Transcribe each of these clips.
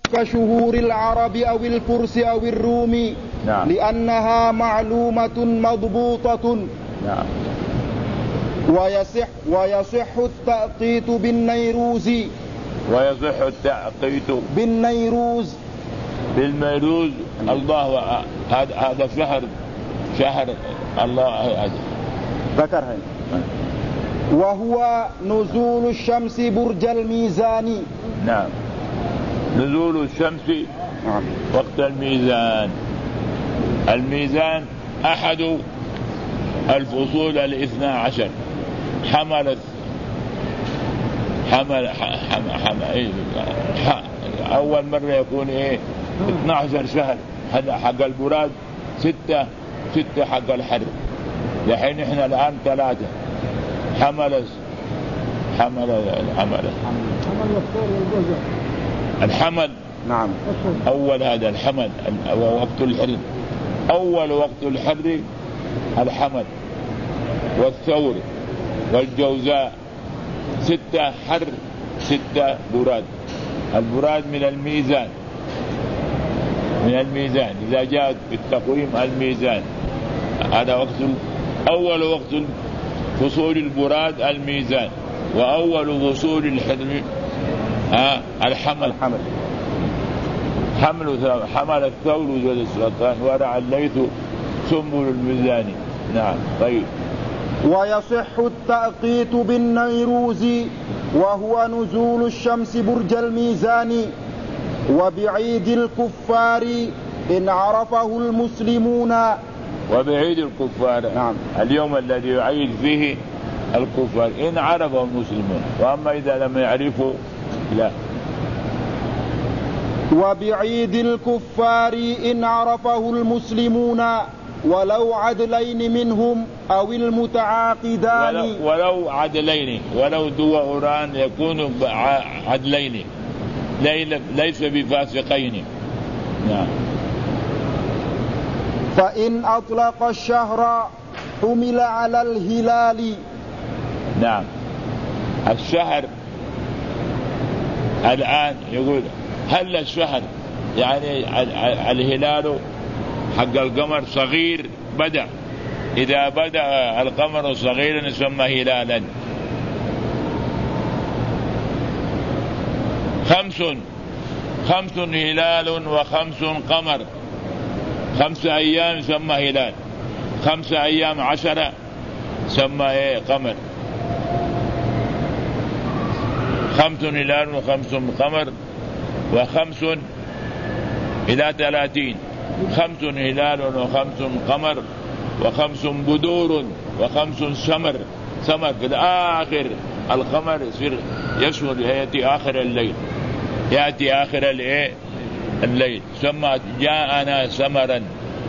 كشهور العرب أو الفرس أو الروم. نعم. لأنها معلومة مضبوطة. نعم. ويصح التأقيت بالنيروز. ويصح التأقيت بالنيروز. الله هذا شهر الله ذكرها. وهو نزول الشمس برج الميزان. نعم. نزول الشمس وقت الميزان. الميزان أحد الفصول 12. أول مرة يكون 12 شهر حق البراد، 6 حق الحر. لحين احنا الآن 3. الحمل. نعم. أول هذا الحمل ووقت الحر. أول وقت الحر الحمل والثور والجوزاء. 6 حر 6 براد. البراد من الميزان إذا جاءت بالتقويم الميزان. هذا أول وقت فصول البراد الميزان. وأول فصول الحر الحمل. حمل الثور وجد السرطان ورع الليث سنبل الميزان. نعم. طيب. ويصح التأقيت بالنيروز وهو نزول الشمس برج الميزان. وبعيد الكفار إن عرفه المسلمون. وبعيد الكفار. نعم. اليوم الذي يعيد فيه الكفار إن عرفه المسلمون، وأما إذا لم يعرفوا لا. وبعيد الكفار إن عرفه المسلمون ولو عدلين منهم أو المتعاقدان. ولو عدلين، ولو دوءران يكون عدلين ليس بفاسقين. نعم. فإن أطلق الشهر حمل على الهلال. نعم. الشهر الآن يقول هل الشهر يعني الهلال حق القمر صغير بدأ. إذا بدأ القمر صغيرا يسمى هلالا. 5 هلال و5 قمر. 5 أيام يسمى هلال. 5 أيام 10 يسمى قمر. 5 هلال و5 قمر و5 إلى 30. 5 هلال و5 قمر و5 بدور و5 سمر في آخر القمر يصير يسود يأتي آخر الليل ثم جاءنا سمرا.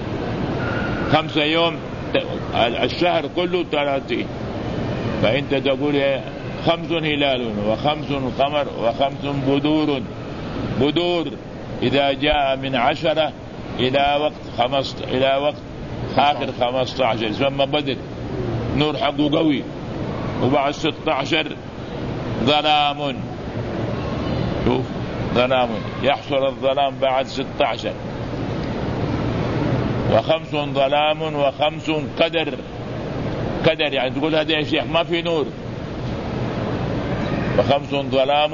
5 يوم الشهر كله 30. فأنت تقول 5 هلال و5 قمر و5 بدور إذا جاء من 10 إلى وقت آخر 15 ثم بدر نور حقه قوي. وبعد 16 ظلام. شوف ظلام يحصل الظلام بعد 16. و5 ظلام و5 قدر يعني تقول هذا يا شيخ ما في نور. و5 ظلام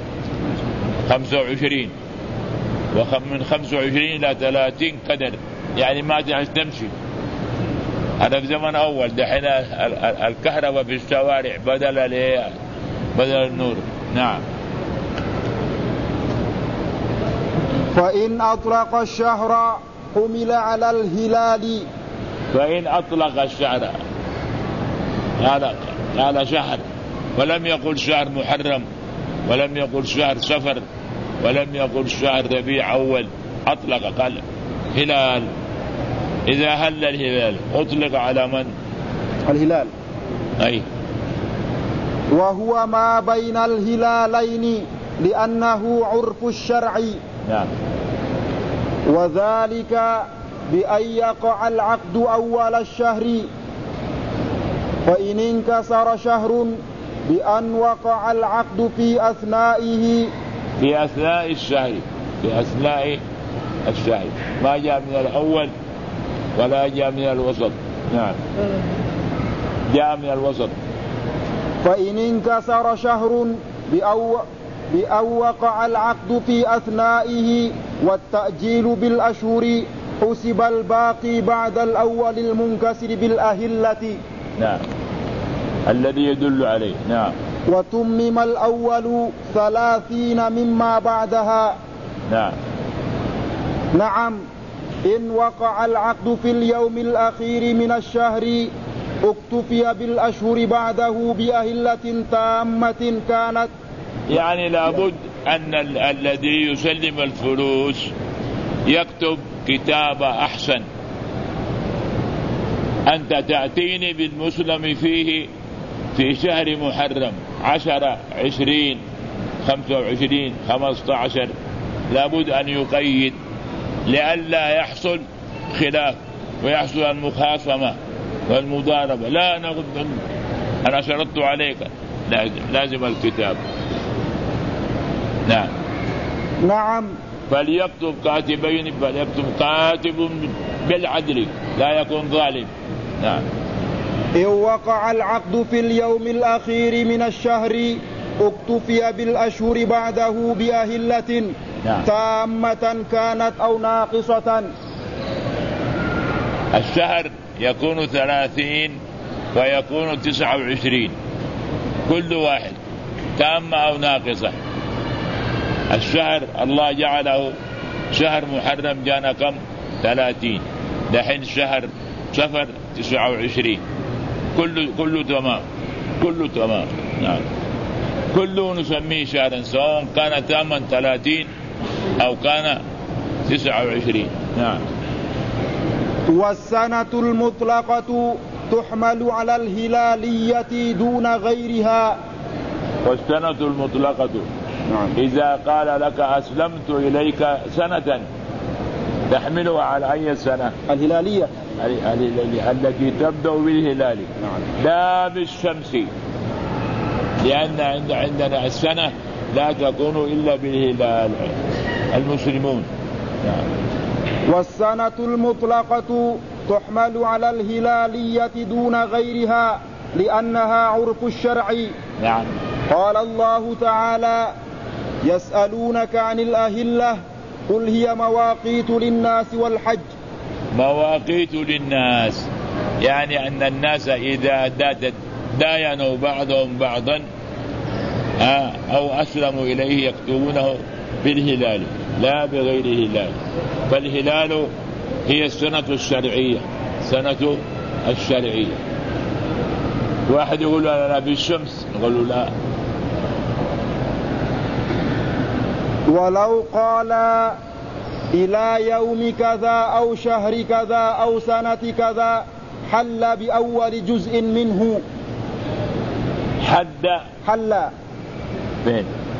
25 ومن 25 إلى 30 قدر يعني ما تمشي. هذا في زمن أول. دحين الكهرباء في الشوارع بدل النور. نعم. فإن أطلق الشهر حمل على الهلال. فإن أطلق الشهر هذا شهر ولم يقل شهر محرم ولم يقل شهر سفر ولم يقل شهر ربيع أول. أطلق قال هلال. إذا هل الهلال أطلق على من؟ الهلال. أي. وهو ما بين الهلالين لأنه عرف الشرع. نعم. وذلك بأن يقع العقد أول الشهر. فإن انكسر شهر بأن وقع العقد في أثناء الشهر في أثناء الشهر، ما جاء من الأول ولا جاء من الوسط. نعم، جاء من الوسط. فإن انكسر شهر بأو وقع العقد في أثنائه والتأجيل بالأشهر حسب الباقي بعد الأول المنكسر بالأهلة. نعم، الذي يدل عليه. نعم. وتمم الأول 30 مما بعدها. نعم. نعم، إن وقع العقد في اليوم الأخير من الشهر اكتفي بالأشهر بعده بأهلة تامة كانت. يعني لابد أن الذي يسلم الفلوس يكتب كتابة أحسن. أنت تأتيني بالمسلم فيه في شهر محرم 10 20 25 15، لابد أن يقيد لئلا يحصل خلاف ويحصل المخاصمة والمضاربة. لا نقول أنا شرطت عليك، لازم الكتاب. نعم. نعم. فليكتب كاتبين، فليكتب كاتب بالعدل لا يكون ظالم. نعم. إن وقع العقد في اليوم الأخير من الشهر اكتفي بالأشهر بعده بأهلة. نعم. تامة كانت أو ناقصة. الشهر يكون 30 ويكون 29، كل واحد تامة أو ناقصة. الشهر الله جعله شهر محرم جانا كم؟ 30. دحين شهر صفر 29، كله تمام، كله تمام. نعم، كله نسميه شهرا سواء كان تاما 30 أو كان 29. نعم. والسنة المطلقة تحمل على الهلالية دون غيرها. والسنة المطلقة، نعم، إذا قال لك أسلمت إليك سنة تحملها على أي سنة؟ الهلالية التي تبدأ بالهلال. نعم. لا بالشمس، لأن عندنا السنة لا تكون إلا بالهلال المسلمون. نعم. والسنة المطلقة تحمل على الهلالية دون غيرها لأنها عرف الشرع. نعم. قال الله تعالى: يسألونك عن الأهلة قل هي مواقيت للناس والحج. مواقيت للناس يعني أن الناس إذا داينوا بعضهم بعضا أو أسلموا إليه يكتبونه بالهلال لا بغير الهلال. فالهلال هي السنة الشرعية، سنة الشرعية. واحد يقول أنا بالشمس، نقول له لا. ولو قال إلى يوم كذا أو شهر كذا أو سنة كذا حل بأول جزء منه. حل فين؟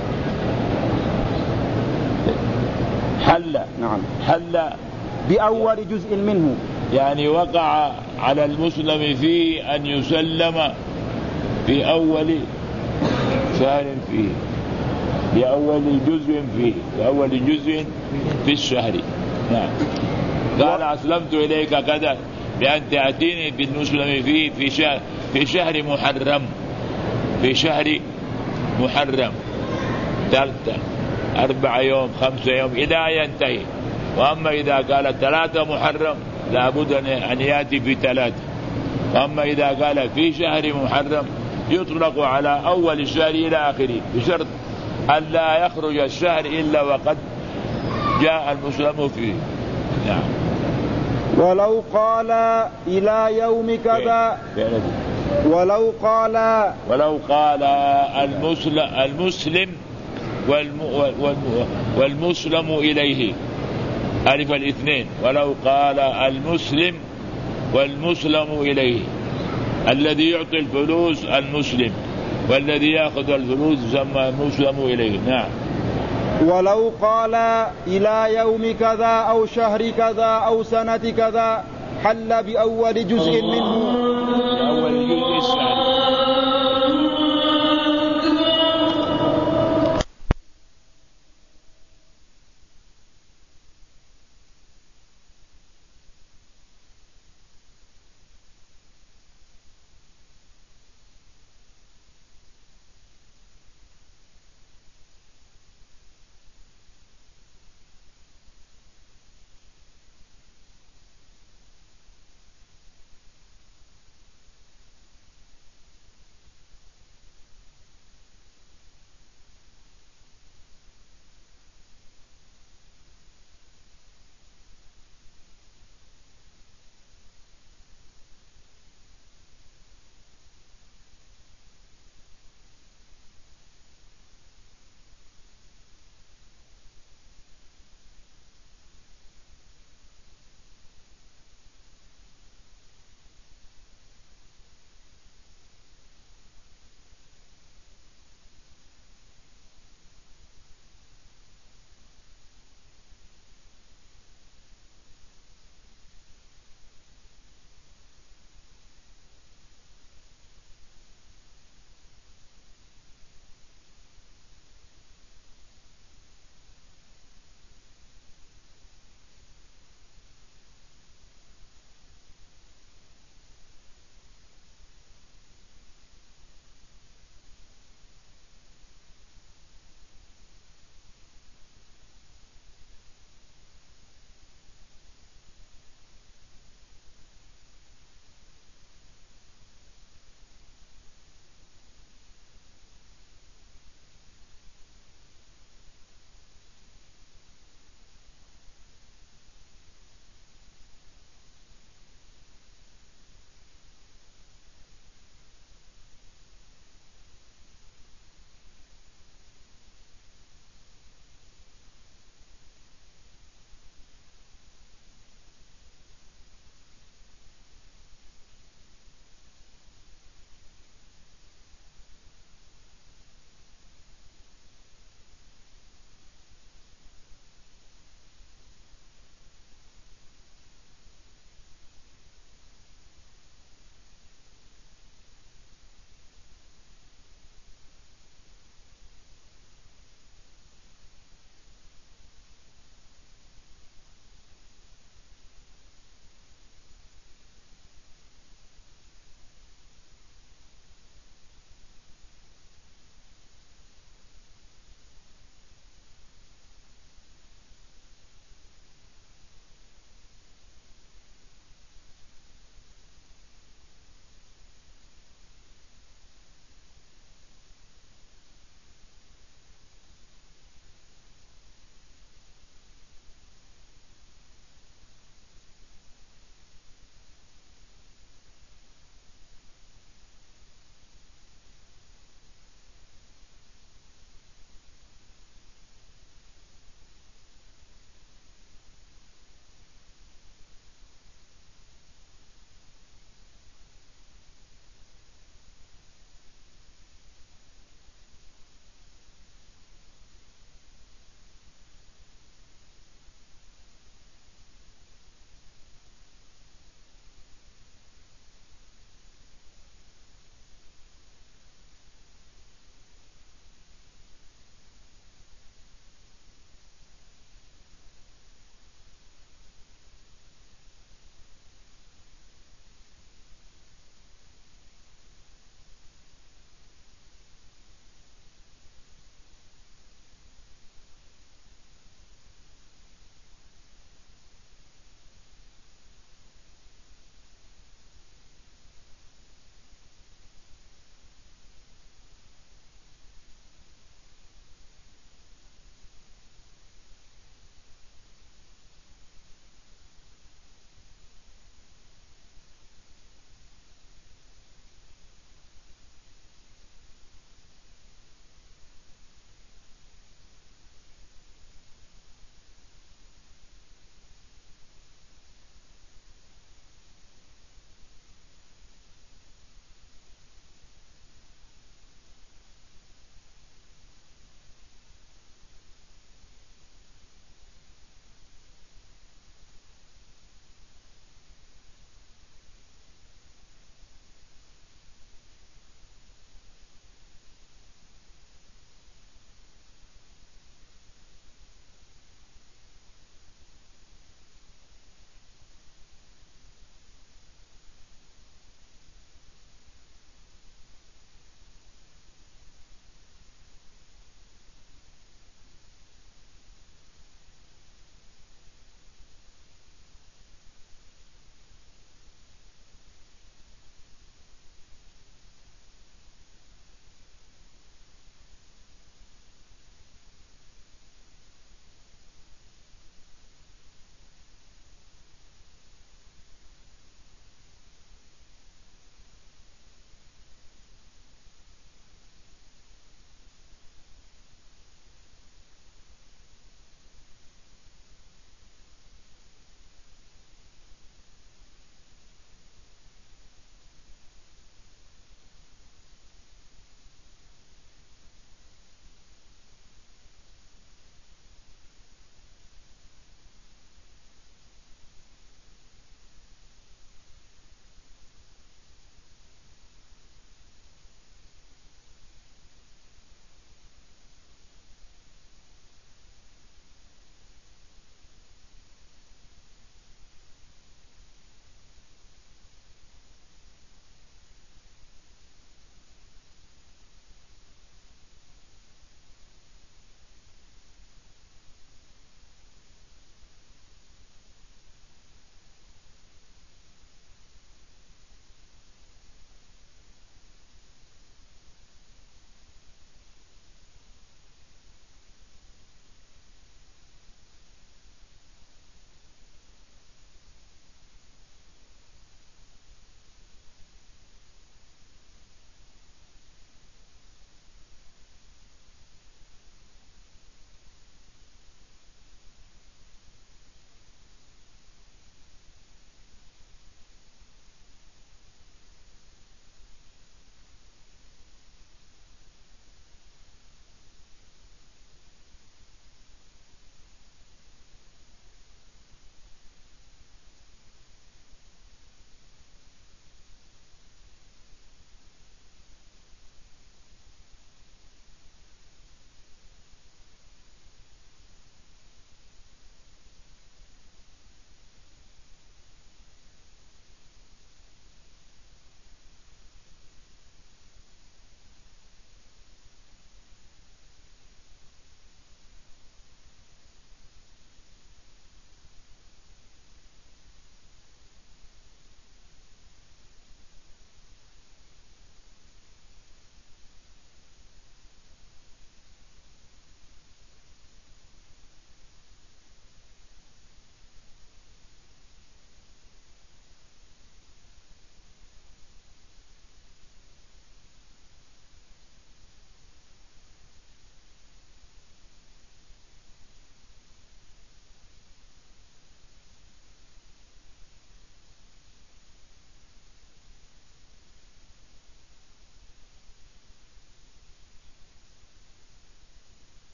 حل. نعم. حل بأول جزء منه، يعني وقع على المسلم فيه أن يسلم في أول شهر فيه، بأول جزء فيه، بأول جزء في الشهر. نعم. قال أسلمت إليك كذا بأن تأتيني بالمسلم فيه في شهر محرم، في شهر محرم 3 4 يوم 5 يوم إلى ينتهي. وأما إذا قال 3 محرم لابد أن يأتي في 3. وأما إذا قال في شهر محرم يطلق على أول الشهر إلى آخره بشرط أن لا يخرج الشهر إلا وقد جاء المسلم فيه. نعم. ولو قال إلى يوم كذا، ولو قال المسلم والمسلم إليه، ألف الاثنين. ولو قال المسلم والمسلم إليه، الذي يعطي الفلوس المسلم والذي يأخذ الفلوس يسمى المسلم إليه. نعم. ولو قال إلى يوم كذا أو شهر كذا أو سنة كذا حل بأول جزء منه.